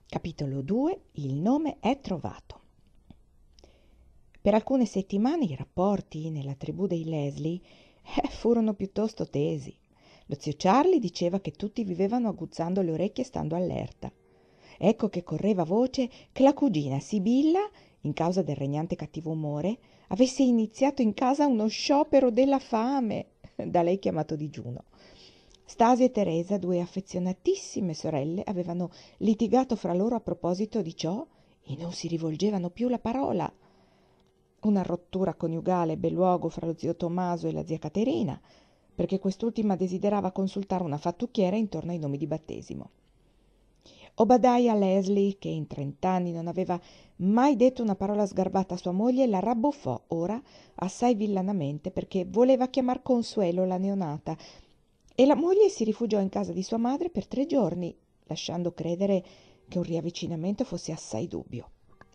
Capitolo 2. Il nome è trovato. Per alcune settimane i rapporti nella tribù dei Leslie furono piuttosto tesi. Lo zio Charlie diceva che tutti vivevano aguzzando le orecchie e stando allerta. Ecco che correva voce che la cugina Sibilla, in causa del regnante cattivo umore, avesse iniziato in casa uno sciopero della fame, da lei chiamato digiuno. Stasia e Teresa, due affezionatissime sorelle, avevano litigato fra loro a proposito di ciò e non si rivolgevano più la parola. Una rottura coniugale ebbe luogo fra lo zio Tommaso e la zia Caterina, perché quest'ultima desiderava consultare una fattucchiera intorno ai nomi di battesimo. Obadiah Leslie, che in 30 anni non aveva mai detto una parola sgarbata a sua moglie, la rabbuffò ora assai villanamente perché voleva chiamar Consuelo la neonata, e la moglie si rifugiò in casa di sua madre per 3 giorni, lasciando credere che un riavvicinamento fosse assai dubbio.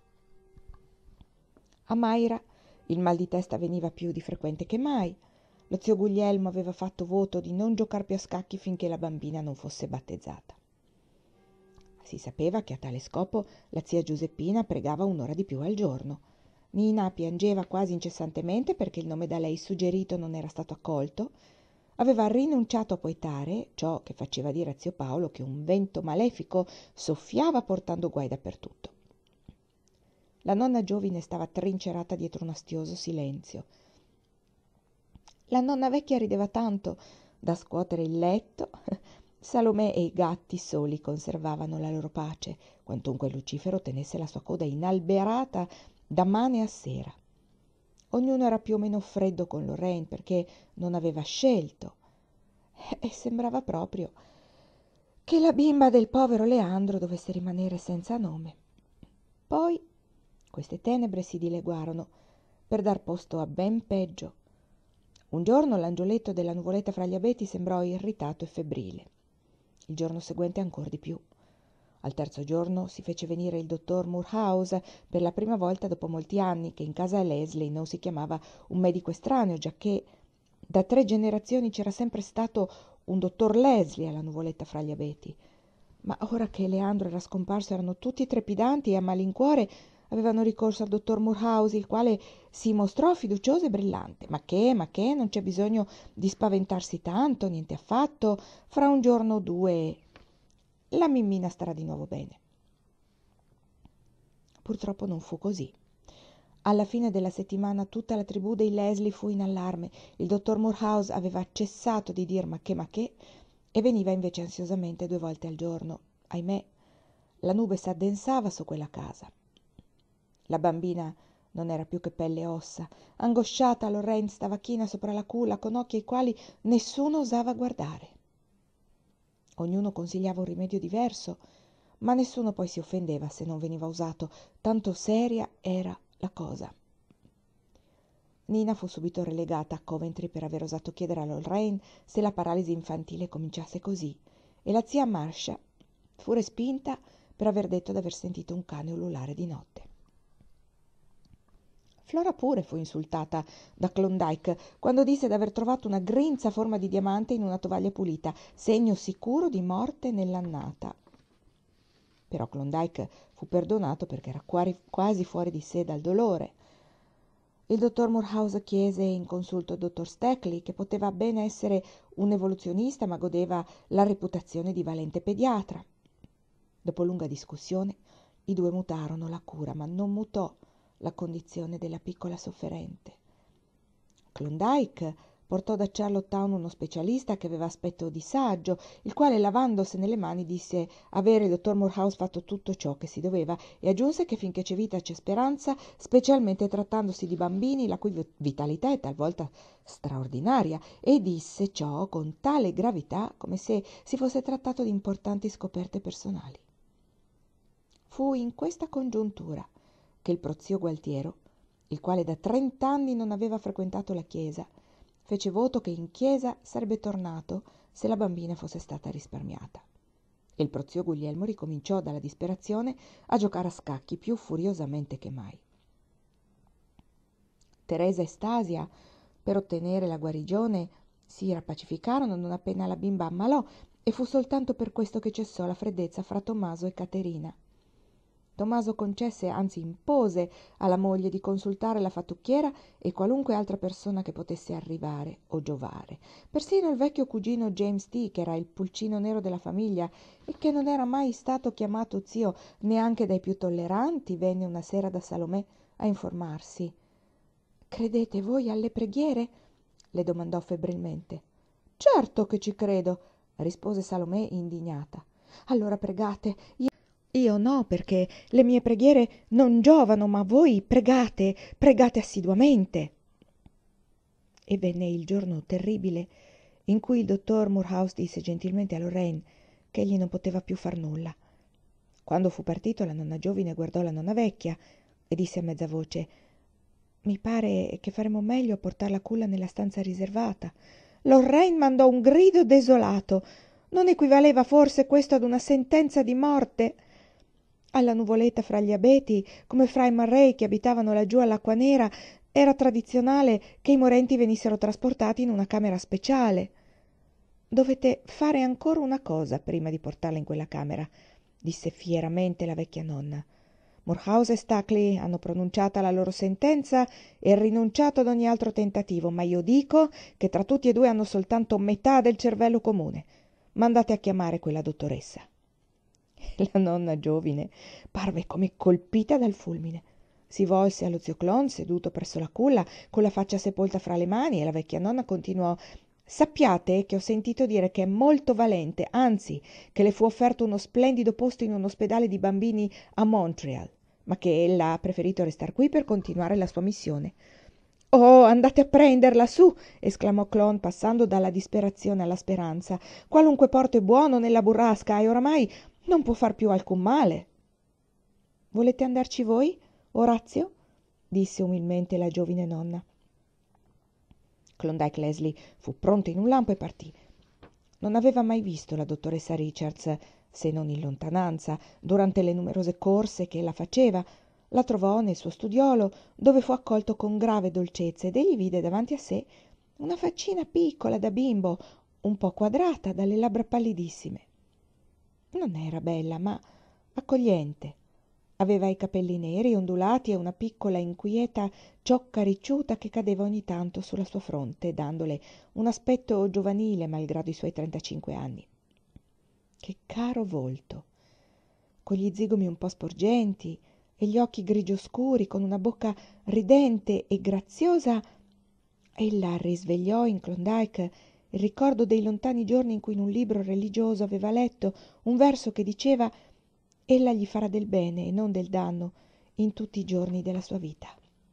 A Mayra il mal di testa veniva più di frequente che mai. Lo zio Guglielmo aveva fatto voto di non giocar più a scacchi finché la bambina non fosse battezzata. Si sapeva che a tale scopo la zia Giuseppina pregava 1 ora di più al giorno. Nina piangeva quasi incessantemente perché il nome da lei suggerito non era stato accolto. Aveva rinunciato a poetare, ciò che faceva dire a zio Paolo che un vento malefico soffiava portando guai dappertutto. La nonna Giovine stava trincerata dietro un astioso silenzio. La nonna vecchia rideva tanto da scuotere il letto. Salomè e i gatti soli conservavano la loro pace, quantunque Lucifero tenesse la sua coda inalberata da mane a sera. Ognuno era più o meno freddo con Lorraine perché non aveva scelto, e sembrava proprio che la bimba del povero Leandro dovesse rimanere senza nome. Poi queste tenebre si dileguarono per dar posto a ben peggio. Un giorno l'angioletto della nuvoletta fra gli abeti sembrò irritato e febbrile. Il giorno seguente ancor di più. Al 3° giorno si fece venire il dottor Moorhouse per la prima volta dopo molti anni che in casa Leslie non si chiamava un medico estraneo, giacché da 3 generazioni c'era sempre stato un dottor Leslie alla nuvoletta fra gli abeti. Ma ora che Leandro era scomparso erano tutti trepidanti e a malincuore avevano ricorso al dottor Moorhouse, il quale si mostrò fiducioso e brillante. Ma che, non c'è bisogno di spaventarsi tanto, niente affatto. Fra un giorno o 2 la mimmina starà di nuovo bene. Purtroppo non fu così. Alla fine della settimana tutta la tribù dei Leslie fu in allarme. Il dottor Moorhouse aveva cessato di dir ma che, e veniva invece ansiosamente 2 volte al giorno. Ahimè, la nube s'addensava su quella casa. La bambina non era più che pelle e ossa. Angosciata, Lorraine stava china sopra la culla, con occhi ai quali nessuno osava guardare. Ognuno consigliava un rimedio diverso, ma nessuno poi si offendeva se non veniva usato, tanto seria era la cosa. Nina fu subito relegata a Coventry per aver osato chiedere a Lorraine se la paralisi infantile cominciasse così, e la zia Marcia fu respinta per aver detto d'aver sentito un cane ululare di notte. Flora pure fu insultata da Klondike quando disse d'aver trovato una grinza a forma di diamante in una tovaglia pulita, segno sicuro di morte nell'annata. Però Klondike fu perdonato perché era quasi fuori di sé dal dolore. Il dottor Moorhouse chiese in consulto il dottor Steckley, che poteva bene essere un evoluzionista ma godeva la reputazione di valente pediatra. Dopo lunga discussione i 2 mutarono la cura, ma non mutò la condizione della piccola sofferente. Klondike portò da Charlottetown uno specialista che aveva aspetto di saggio, il quale lavandosene le mani disse avere il dottor Moorhouse fatto tutto ciò che si doveva, e aggiunse che finché c'è vita c'è speranza, specialmente trattandosi di bambini la cui vitalità è talvolta straordinaria, e disse ciò con tale gravità come se si fosse trattato di importanti scoperte personali. Fu in questa congiuntura che il prozio Gualtiero, il quale da 30 anni non aveva frequentato la chiesa, fece voto che in chiesa sarebbe tornato se la bambina fosse stata risparmiata. E il prozio Guglielmo ricominciò dalla disperazione a giocare a scacchi più furiosamente che mai. Teresa e Stasia, per ottenere la guarigione, si rapacificarono non appena la bimba ammalò, e fu soltanto per questo che cessò la freddezza fra Tommaso e Caterina. Tommaso concesse, anzi impose alla moglie di consultare la fattucchiera e qualunque altra persona che potesse arrivare o giovare. Persino il vecchio cugino James T., che era il pulcino nero della famiglia e che non era mai stato chiamato zio neanche dai più tolleranti, venne una sera da Salomè a informarsi. «Credete voi alle preghiere?» le domandò febbrilmente. «Certo che ci credo», rispose Salomè indignata. «Allora pregate. Io no, perché le mie preghiere non giovano, ma voi pregate, pregate assiduamente». E venne il giorno terribile in cui il dottor Moorhouse disse gentilmente a Lorraine che egli non poteva più far nulla. Quando fu partito, la nonna giovine guardò la nonna vecchia e disse a mezza voce: «Mi pare che faremo meglio a portar la culla nella stanza riservata». Lorraine mandò un grido desolato. Non equivaleva forse questo ad una sentenza di morte? Alla nuvoletta fra gli abeti, come fra i Murray che abitavano laggiù all'Acqua Nera, era tradizionale che i morenti venissero trasportati in una camera speciale. «Dovete fare ancora una cosa prima di portarla in quella camera», disse fieramente la vecchia nonna. «Moorhouse e Stuckley hanno pronunciata la loro sentenza e rinunciato ad ogni altro tentativo, ma io dico che tra tutti e due hanno soltanto metà del cervello comune. Mandate a chiamare quella dottoressa». La nonna giovine parve come colpita dal fulmine. Si volse allo zio Clon, seduto presso la culla, con la faccia sepolta fra le mani, e la vecchia nonna continuò: «Sappiate che ho sentito dire che è molto valente, anzi, che le fu offerto uno splendido posto in un ospedale di bambini a Montreal, ma che ella ha preferito restar qui per continuare la sua missione». «Oh, andate a prenderla, su!» esclamò Clon, passando dalla disperazione alla speranza. «Qualunque porto è buono nella burrasca e oramai non può far più alcun male». «Volete andarci voi, Orazio?» disse umilmente la giovine nonna. Klondike Leslie fu pronto in un lampo e partì. Non aveva mai visto la dottoressa Richards, se non in lontananza, durante le numerose corse che ella faceva. La trovò nel suo studiolo, dove fu accolto con grave dolcezza, ed egli vide davanti a sé una faccina piccola da bimbo, un po' quadrata, dalle labbra pallidissime. Non era bella, ma accogliente. Aveva i capelli neri ondulati e una piccola inquieta ciocca ricciuta che cadeva ogni tanto sulla sua fronte, dandole un aspetto giovanile malgrado i suoi 35 anni. Che caro volto, con gli zigomi un po' sporgenti e gli occhi grigio scuri, con una bocca ridente e graziosa. Ella risvegliò in Klondike il ricordo dei lontani giorni in cui in un libro religioso aveva letto un verso che diceva: «Ella gli farà del bene e non del danno in tutti i giorni della sua vita».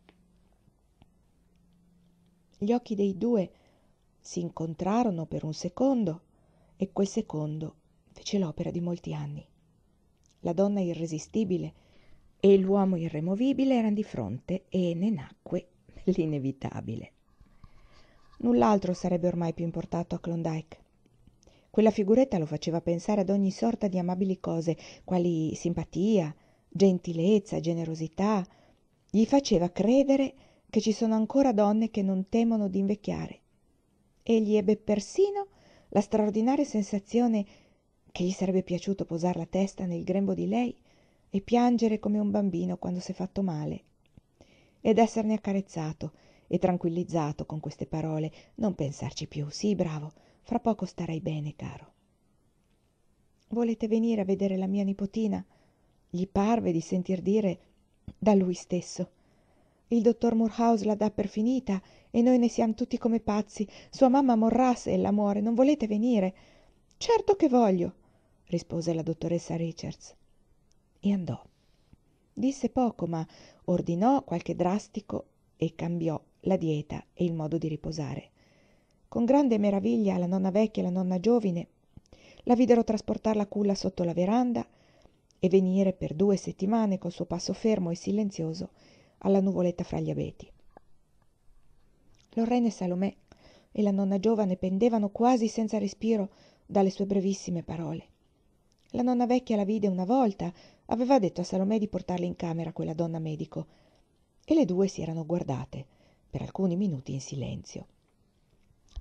Gli occhi dei due si incontrarono per un secondo e quel secondo fece l'opera di molti anni. La donna irresistibile e l'uomo irremovibile eran di fronte e ne nacque l'inevitabile. Null'altro sarebbe ormai più importato a Klondike. Quella figuretta lo faceva pensare ad ogni sorta di amabili cose, quali simpatia, gentilezza, generosità. Gli faceva credere che ci sono ancora donne che non temono d'invecchiare. Egli ebbe persino la straordinaria sensazione che gli sarebbe piaciuto posar la testa nel grembo di lei e piangere come un bambino quando s'è fatto male, ed esserne accarezzato e tranquillizzato con queste parole: «Non pensarci più, sì, bravo, fra poco starai bene, caro». «Volete venire a vedere la mia nipotina?» gli parve di sentir dire da lui stesso. «Il dottor Moorhouse la dà per finita e noi ne siamo tutti come pazzi. Sua mamma morrà se ella muore. Non volete venire?» «Certo che voglio», rispose la dottoressa Richards. E andò. Disse poco, ma ordinò qualche drastico e cambiò la dieta e il modo di riposare. Con grande meraviglia la nonna vecchia e la nonna giovine la videro trasportar la culla sotto la veranda e venire per 2 settimane col suo passo fermo e silenzioso alla nuvoletta fra gli abeti. Lorraine e Salomè e la nonna giovane pendevano quasi senza respiro dalle sue brevissime parole. La nonna vecchia la vide una volta, aveva detto a Salomè di portarla in camera quella donna medico, e le due si erano guardate per alcuni minuti in silenzio.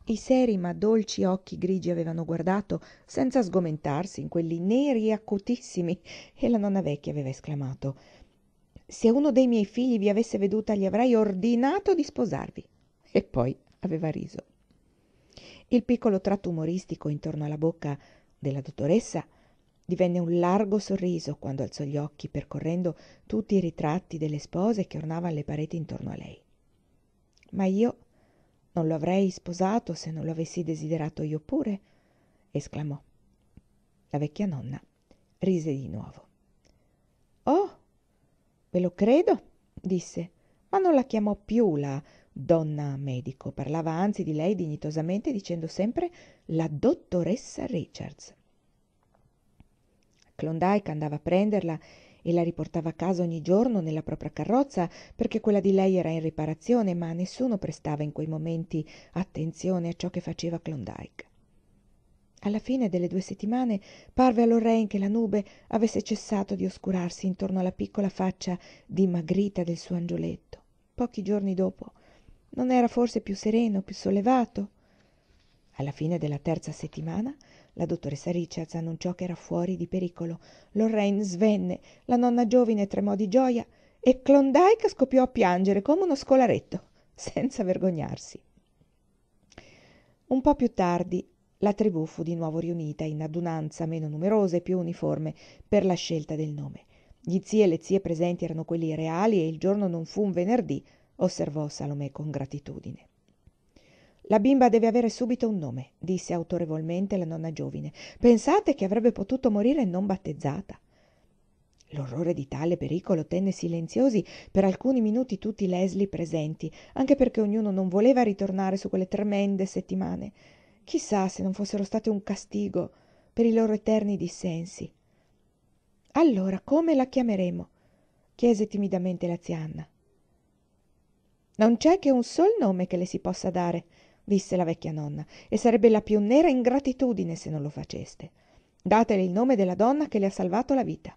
I seri ma dolci occhi grigi avevano guardato senza sgomentarsi in quelli neri e acutissimi, e la nonna vecchia aveva esclamato: «Se uno dei miei figli vi avesse veduta, gli avrei ordinato di sposarvi». E poi aveva riso. Il piccolo tratto umoristico intorno alla bocca della dottoressa divenne un largo sorriso quando alzò gli occhi percorrendo tutti i ritratti delle spose che ornavano le pareti intorno a lei. «Ma io non lo avrei sposato se non lo avessi desiderato io pure», esclamò. La vecchia nonna rise di nuovo. «Oh, ve lo credo», disse, ma non la chiamò più la donna medico. Parlava anzi di lei dignitosamente, dicendo sempre la dottoressa Richards. Klondike andava a prenderla e la riportava a casa ogni giorno nella propria carrozza, perché quella di lei era in riparazione, ma nessuno prestava in quei momenti attenzione a ciò che faceva Klondike. Alla fine delle 2 settimane parve a Lorraine che la nube avesse cessato di oscurarsi intorno alla piccola faccia dimagrita del suo angioletto. Pochi giorni dopo non era forse più sereno, più sollevato? Alla fine della 3ª settimana la dottoressa Richards annunciò che era fuori di pericolo. Lorraine svenne, la nonna giovine tremò di gioia e Klondike scoppiò a piangere come uno scolaretto, senza vergognarsi. Un po' più tardi la tribù fu di nuovo riunita in adunanza meno numerosa e più uniforme per la scelta del nome. Gli zii e le zie presenti erano quelli reali e il giorno non fu un venerdì, osservò Salomè con gratitudine. «La bimba deve avere subito un nome», disse autorevolmente la nonna giovine. «Pensate che avrebbe potuto morire non battezzata». L'orrore di tale pericolo tenne silenziosi per alcuni minuti tutti i Leslie presenti, anche perché ognuno non voleva ritornare su quelle tremende settimane. Chissà se non fossero state un castigo per i loro eterni dissensi. «Allora, come la chiameremo?» chiese timidamente la zia Anna. «Non c'è che un sol nome che le si possa dare», disse la vecchia nonna, «e sarebbe la più nera ingratitudine se non lo faceste. Datele il nome della donna che le ha salvato la vita».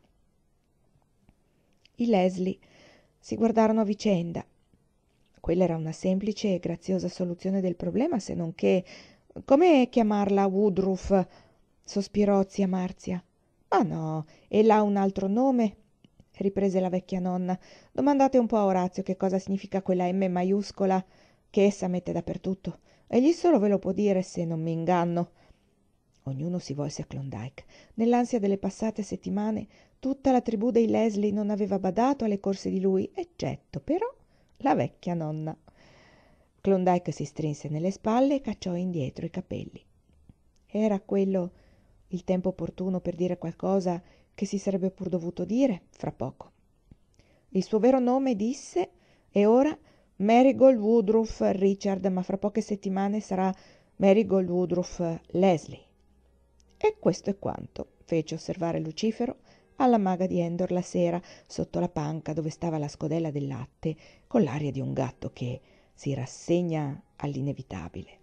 I Leslie si guardarono a vicenda. Quella era una semplice e graziosa soluzione del problema, se non che... «Come chiamarla Woodruff?» sospirò zia Marzia. «Ma no, e là un altro nome?» riprese la vecchia nonna. «Domandate un po' a Orazio che cosa significa quella M maiuscola che essa mette dappertutto. Egli solo ve lo può dire, se non mi inganno». Ognuno si volse a Klondike. Nell'ansia delle passate settimane tutta la tribù dei Leslie non aveva badato alle corse di lui, eccetto però la vecchia nonna. Klondike si strinse nelle spalle e cacciò indietro i capelli. Era quello il tempo opportuno per dire qualcosa che si sarebbe pur dovuto dire fra poco. Il suo vero nome, disse, è ora Marigold Woodruff Richard, ma fra poche settimane sarà Marigold Woodruff Leslie. E questo è quanto, fece osservare Lucifero alla maga di Endor la sera, sotto la panca dove stava la scodella del latte, con l'aria di un gatto che si rassegna all'inevitabile.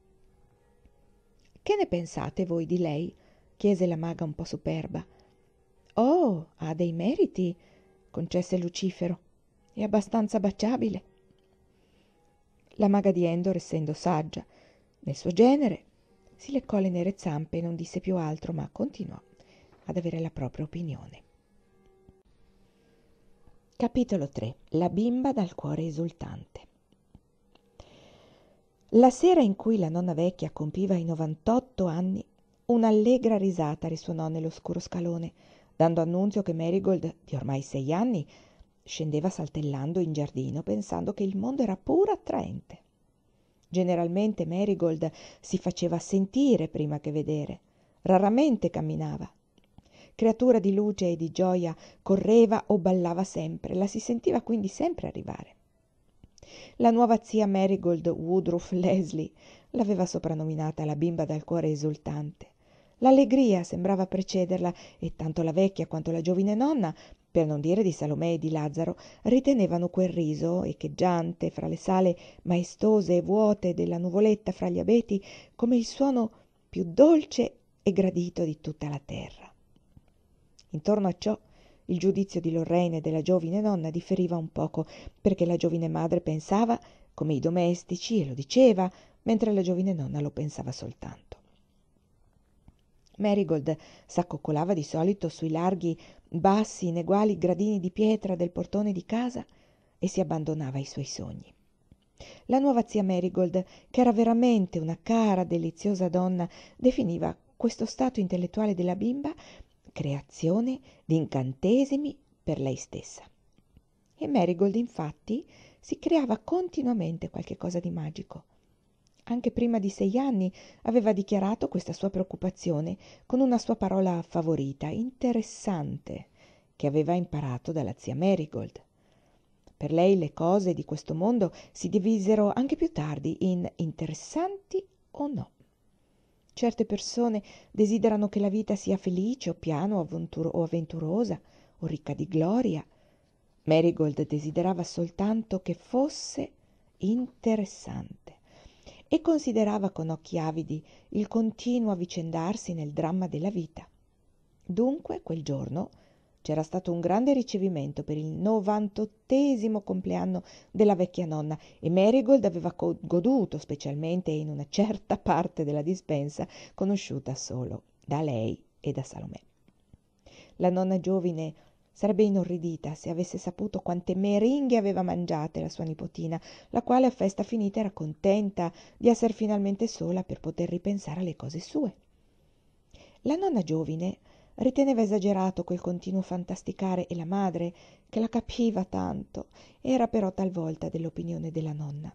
«Che ne pensate voi di lei?» chiese la maga un po' superba. «Oh, ha dei meriti», concesse Lucifero. «È abbastanza baciabile». La maga di Endor, essendo saggia nel suo genere, si leccò le nere zampe e non disse più altro, ma continuò ad avere la propria opinione. Capitolo 3. La bimba dal cuore esultante. La sera in cui la nonna vecchia compiva i 98 anni, un'allegra risata risuonò nell'oscuro scalone, dando annunzio che Marigold, di ormai 6 anni, scendeva saltellando in giardino pensando che il mondo era puro attraente. Generalmente Marigold si faceva sentire prima che vedere, raramente camminava. Creatura di luce e di gioia, correva o ballava sempre, la si sentiva quindi sempre arrivare. La nuova zia Marigold Woodruff Leslie l'aveva soprannominata la bimba dal cuore esultante. L'allegria sembrava precederla e tanto la vecchia quanto la giovine nonna, per non dire di Salomè e di Lazzaro, ritenevano quel riso echeggiante fra le sale maestose e vuote della nuvoletta fra gli abeti come il suono più dolce e gradito di tutta la terra. Intorno a ciò Il giudizio di Lorraine e della giovine nonna differiva un poco, perché la giovine madre pensava come i domestici e lo diceva, mentre la giovine nonna lo pensava soltanto. Marigold s'accoccolava di solito sui larghi, bassi, ineguali gradini di pietra del portone di casa e si abbandonava ai suoi sogni. La nuova zia Marigold, che era veramente una cara, deliziosa donna, definiva questo stato intellettuale della bimba creazione di incantesimi per lei stessa. E Marigold, infatti, si creava continuamente qualche cosa di magico. Anche prima di 6 anni aveva dichiarato questa sua preoccupazione con una sua parola favorita, interessante, che aveva imparato dalla zia Marigold. Per lei le cose di questo mondo si divisero anche più tardi in interessanti o no. Certe persone desiderano che la vita sia felice o piana o avventurosa o ricca di gloria. Marigold desiderava soltanto che fosse interessante e considerava con occhi avidi il continuo avvicendarsi nel dramma della vita. Dunque, quel giorno c'era stato un grande ricevimento per il 98° compleanno della vecchia nonna e Marigold aveva goduto, specialmente in una certa parte della dispensa conosciuta solo da lei e da Salomè. La nonna giovine sarebbe inorridita se avesse saputo quante meringhe aveva mangiate la sua nipotina, la quale a festa finita era contenta di esser finalmente sola per poter ripensare alle cose sue. La nonna giovine riteneva esagerato quel continuo fantasticare e la madre, che la capiva tanto, era però talvolta dell'opinione della nonna.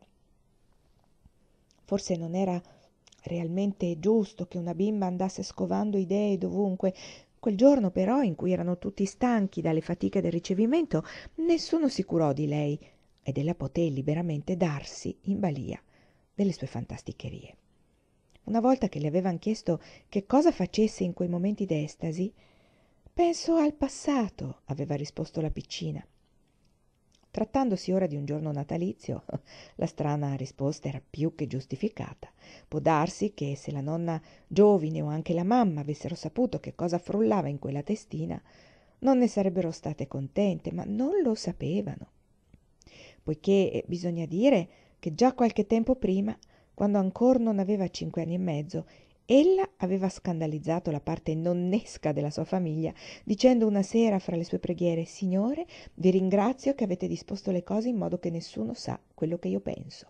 Forse non era realmente giusto che una bimba andasse scovando idee dovunque. Quel giorno però, in cui erano tutti stanchi dalle fatiche del ricevimento, nessuno si curò di lei ed ella poté liberamente darsi in balia delle sue fantasticherie. Una volta che le avevan chiesto che cosa facesse in quei momenti d'estasi, penso al passato, aveva risposto la piccina. Trattandosi ora di un giorno natalizio, la strana risposta era più che giustificata. Può darsi che se la nonna giovine o anche la mamma avessero saputo che cosa frullava in quella testina, non ne sarebbero state contente, ma non lo sapevano. Poiché bisogna dire che già qualche tempo prima, quando ancor non aveva 5 anni e mezzo, ella aveva scandalizzato la parte nonnesca della sua famiglia, dicendo una sera fra le sue preghiere: «Signore, vi ringrazio che avete disposto le cose in modo che nessuno sa quello che io penso».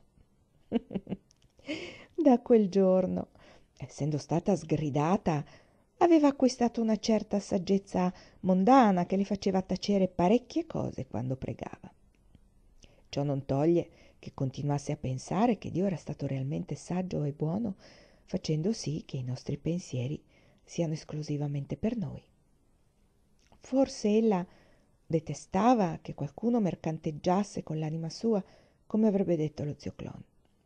Da quel giorno, essendo stata sgridata, aveva acquistato una certa saggezza mondana che le faceva tacere parecchie cose quando pregava. Ciò non toglie che continuasse a pensare che Dio era stato realmente saggio e buono, facendo sì che i nostri pensieri siano esclusivamente per noi. Forse ella detestava che qualcuno mercanteggiasse con l'anima sua, come avrebbe detto lo zio Clon.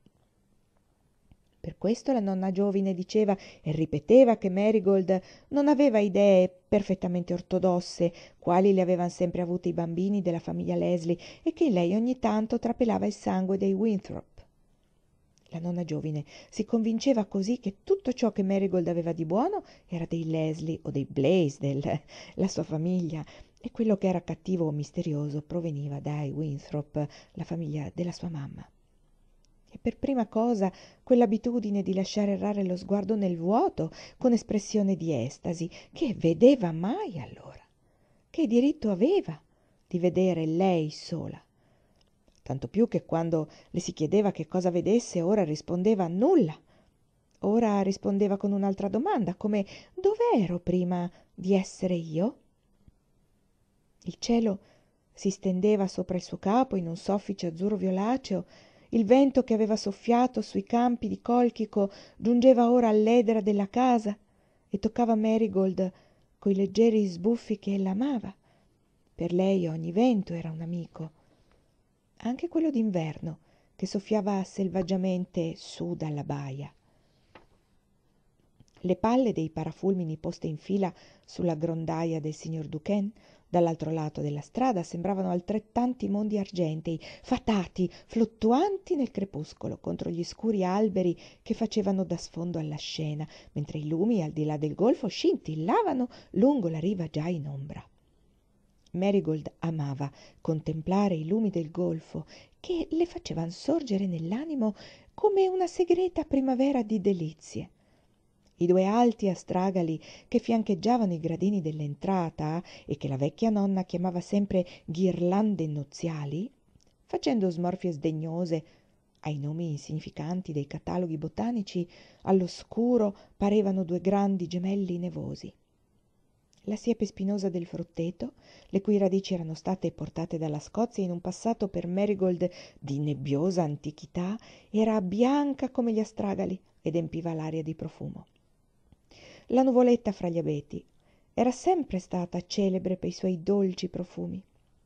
Per questo la nonna giovine diceva e ripeteva che Marigold non aveva idee perfettamente ortodosse, quali le avevan sempre avute i bambini della famiglia Leslie, e che lei ogni tanto trapelava il sangue dei Winthrop. La nonna giovine si convinceva così che tutto ciò che Marigold aveva di buono era dei Leslie o dei Blaisdell, la sua famiglia, e quello che era cattivo o misterioso proveniva dai Winthrop, la famiglia della sua mamma. E per prima cosa quell'abitudine di lasciare errare lo sguardo nel vuoto con espressione di estasi. Che vedeva mai allora? Che diritto aveva di vedere lei sola? Tanto più che quando le si chiedeva che cosa vedesse, ora rispondeva nulla. Ora rispondeva con un'altra domanda, come: dov'ero prima di essere io? Il cielo si stendeva sopra il suo capo in un soffice azzurro violaceo. Il vento che aveva soffiato sui campi di colchico giungeva ora all'edera della casa e toccava Marigold coi leggeri sbuffi che ella amava. Per lei ogni vento era un amico, anche quello d'inverno che soffiava selvaggiamente su dalla baia. Le palle dei parafulmini poste in fila sulla grondaia del signor Duquesne dall'altro lato della strada sembravano altrettanti mondi argentei, fatati, fluttuanti nel crepuscolo contro gli scuri alberi che facevano da sfondo alla scena, mentre i lumi al di là del golfo scintillavano lungo la riva già in ombra. Marigold amava contemplare i lumi del golfo che le facevan sorgere nell'animo come una segreta primavera di delizie. I due alti astragali che fiancheggiavano i gradini dell'entrata e che la vecchia nonna chiamava sempre ghirlande nuziali, facendo smorfie sdegnose ai nomi insignificanti dei cataloghi botanici, all'oscuro parevano due grandi gemelli nevosi. La siepe spinosa del frutteto, le cui radici erano state portate dalla Scozia in un passato per Marigold di nebbiosa antichità, era bianca come gli astragali ed empiva l'aria di profumo. La nuvoletta fra gli abeti era sempre stata celebre per i suoi dolci profumi.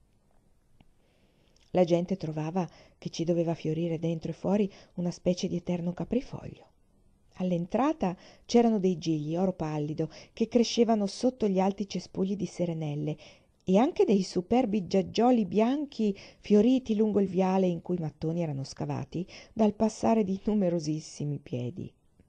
La gente trovava che ci doveva fiorire dentro e fuori una specie di eterno caprifoglio. All'entrata c'erano dei gigli oro pallido che crescevano sotto gli alti cespugli di serenelle e anche dei superbi giaggioli bianchi fioriti lungo il viale in cui i mattoni erano scavati dal passare di numerosissimi piedi.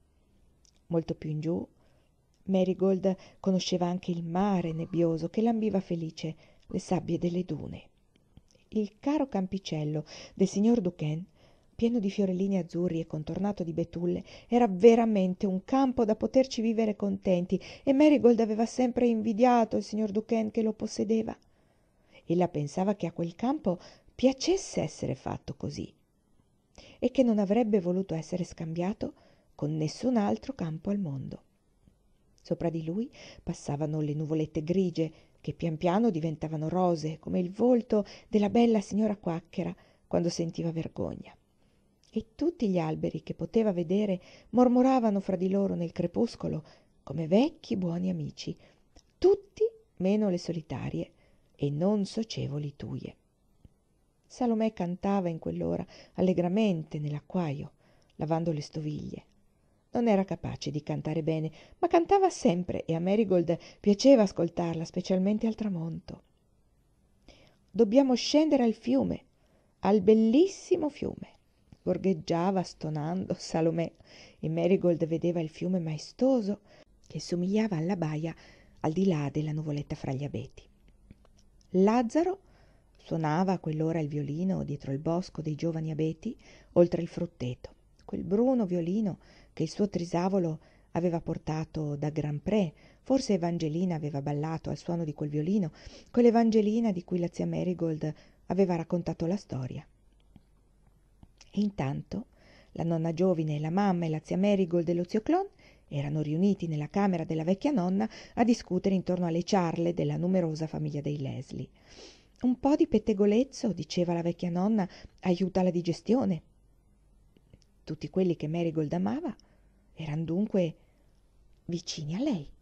Molto più in giù Marigold conosceva anche il mare nebbioso che lambiva felice le sabbie delle dune. Il caro campicello del signor Duquesne, pieno di fiorellini azzurri e contornato di betulle, era veramente un campo da poterci vivere contenti e Marigold aveva sempre invidiato il signor Duquesne che lo possedeva. Ella pensava che a quel campo piacesse essere fatto così e che non avrebbe voluto essere scambiato con nessun altro campo al mondo. Sopra di lui passavano le nuvolette grigie che pian piano diventavano rose come il volto della bella signora quacchera quando sentiva vergogna. E tutti gli alberi che poteva vedere mormoravano fra di loro nel crepuscolo come vecchi buoni amici, tutti meno le solitarie e non socievoli tuje. Salomè cantava in quell'ora allegramente nell'acquaio, lavando le stoviglie. Non era capace di cantare bene, ma cantava sempre e a Marigold piaceva ascoltarla, specialmente al tramonto. «Dobbiamo scendere al fiume, al bellissimo fiume», gorgheggiava stonando Salomè, e Marigold vedeva il fiume maestoso che somigliava alla baia al di là della nuvoletta fra gli abeti. Lazzaro suonava a quell'ora il violino dietro il bosco dei giovani abeti, oltre il frutteto, quel bruno violino che il suo trisavolo aveva portato da Grand Pré. Forse Evangelina aveva ballato al suono di quel violino, quell'Evangelina di cui la zia Marigold aveva raccontato la storia. E intanto la nonna Giovine e la mamma e la zia Marigold e lo zio Clon erano riuniti nella camera della vecchia nonna a discutere intorno alle ciarle della numerosa famiglia dei Leslie. Un po' di pettegolezzo, diceva la vecchia nonna, aiuta la digestione. Tutti quelli che Marigold amava eran dunque vicini a lei.